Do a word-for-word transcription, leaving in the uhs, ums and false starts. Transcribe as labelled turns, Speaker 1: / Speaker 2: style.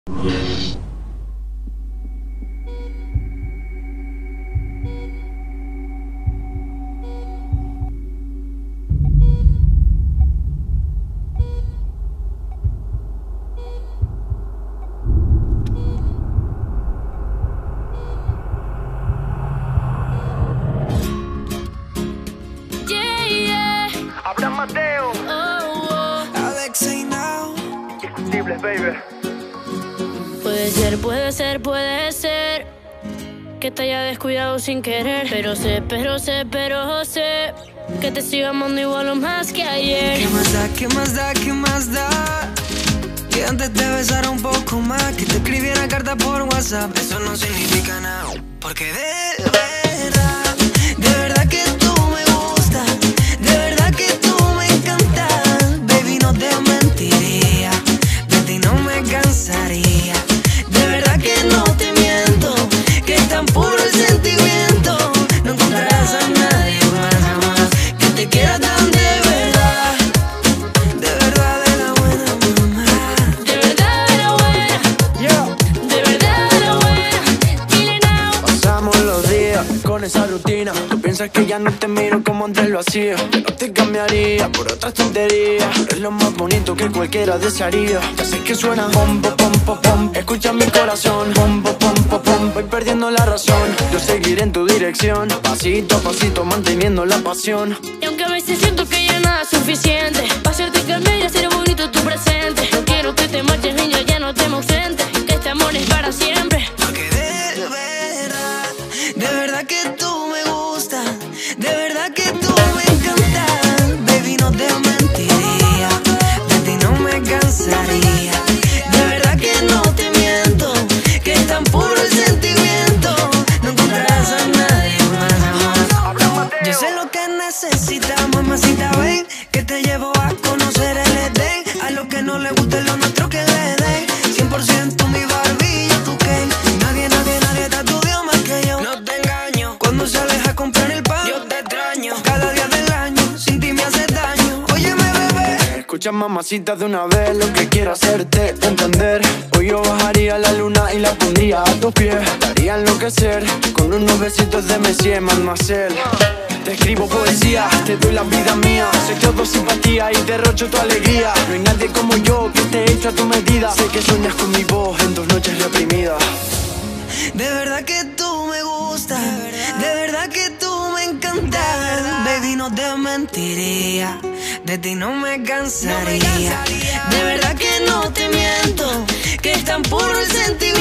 Speaker 1: Abraham Mateo,
Speaker 2: Oh, oh.
Speaker 3: Alex Ainao.
Speaker 1: Indiscutibles, baby.
Speaker 2: Puede ser, puede ser, puede ser que te haya descuidado sin querer. Pero sé, pero sé, pero sé que te sigo amando igual o más que ayer.
Speaker 3: ¿Qué más da, qué más da, qué más da? Que antes te besara un poco más, que te escribiera carta por WhatsApp. Eso no significa nada, porque de verdad, de verdad que tú me gustas, de verdad que tú me encantas. Baby, no te mentiría, de ti no me cansaría. De verdad que no te miento, que es tan puro el sentimiento. No encontrarás a nadie más jamás que te quiera tan de verdad. De verdad de la buena, mamá.
Speaker 2: De verdad de la buena, de verdad de la buena. Dile now.
Speaker 4: Pasamos los días con esa rutina. Tú piensas que ya no te miro como antes lo hacía, que no te cambiaría por otras tonterías. Pero es lo más bonito que cualquiera desearía. Ya sé que suena pom, pom, pom, pom, pom. Escucha mi corazón, pom, pom, pom, pom, pom. Voy perdiendo la razón, yo seguiré en tu dirección, pasito a pasito manteniendo la pasión.
Speaker 2: Y aunque a veces siento que ya nada es suficiente para hacerte cambiar y hacer bonito tu presente, no quiero que te marches, niña, ya no te me ausentes, que este amor es para siempre.
Speaker 3: Porque de verdad, de verdad que tú me gustas, de verdad que tú me encantas. Baby, no te mentiría, de ti no me cansaría. De verdad que no te miento, que es tan puro el sentimiento. No encontrarás a nadie más jamás. Yo sé lo que necesitas, mamacita, ven, que te llevo a conocer el Edén. A lo que no le guste lo nuestro que le den. Cien por ciento mi Barbie, yo tu Ken. Nadie, nadie, nadie te estudió más que yo. No te engaño, cuando sales a comprar el pan, yo te extraño. Cada día del año, sin ti me hace daño. Óyeme, bebé.
Speaker 4: Escucha, mamacita, de una vez lo que quiero hacerte entender. Hoy yo bajaría la luna y la pondría a tus pies. Te haría enloquecer con unos besitos de Messi en Marcel. Te escribo poesía, te doy la vida mía. Soy todo simpatía y derrocho tu alegría. No hay nadie como yo que te hecho a tu medida. Sé que sueñas con mi voz en tus noches reprimidas.
Speaker 3: De verdad que tú me gustas, de verdad que tú me encantas. Baby, no te mentiría, de ti no me cansaría. De verdad que no te miento, que es tan puro el sentimiento.